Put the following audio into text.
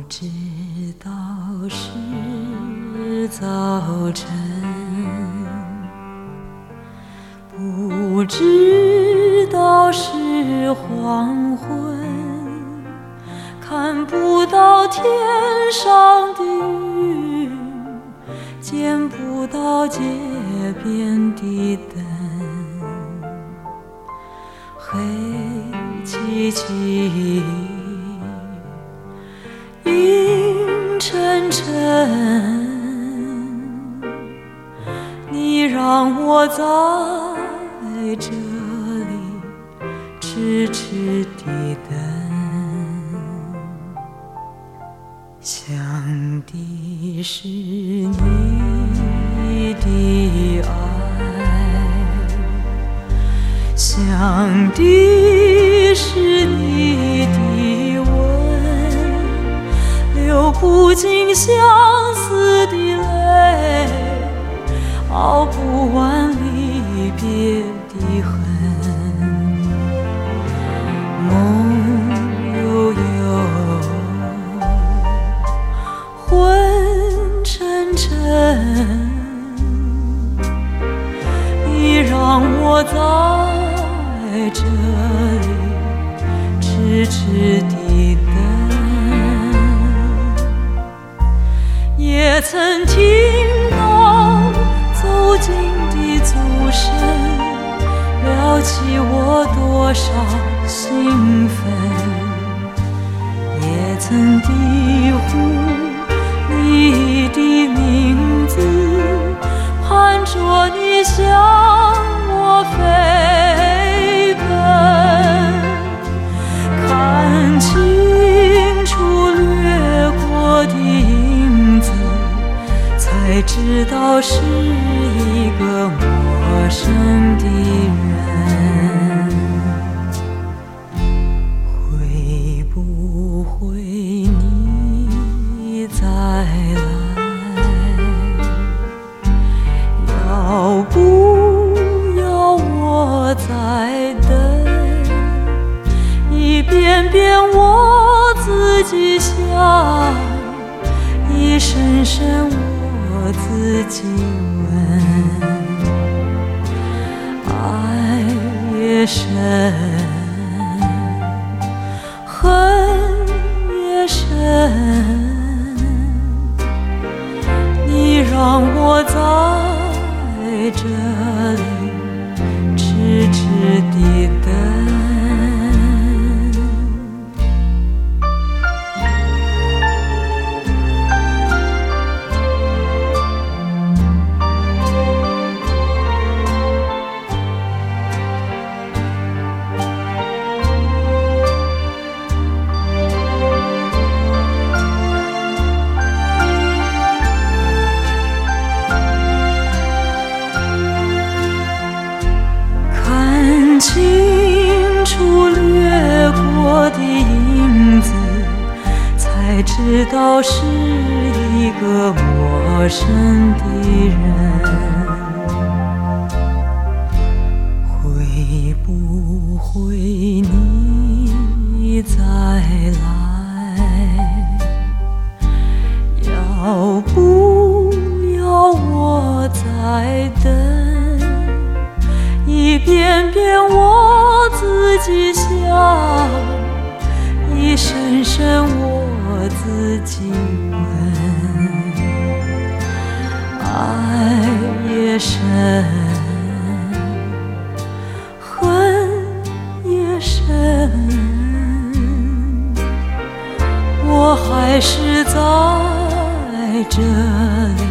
知道是早晨，不知道是黄昏，看不到天上的云，见不到街边的灯，黑漆漆阴沉沉，你让我在这里痴痴地等，想的是你的爱，想的是你的吻，流不尽相思的泪，熬不完离别的恨，梦悠悠，昏沉沉，你让我在这里痴痴地等，也曾听到走近的足声，撩起我多少兴奋，也曾低呼你的名字，盼着你向我飞奔，看清楚掠过的影子，才知道是一个陌生的人。会不会你再来？要不要我再等？一遍遍我自己想，一声声我自己问，爱越深，恨越深，你让我在这里痴痴地等。清楚掠过的影子，才知道是一个陌生的人。会不会你再来？要不要我再等？一遍遍我自己想，一声声我自己问，爱越深，恨越深，我还是在这里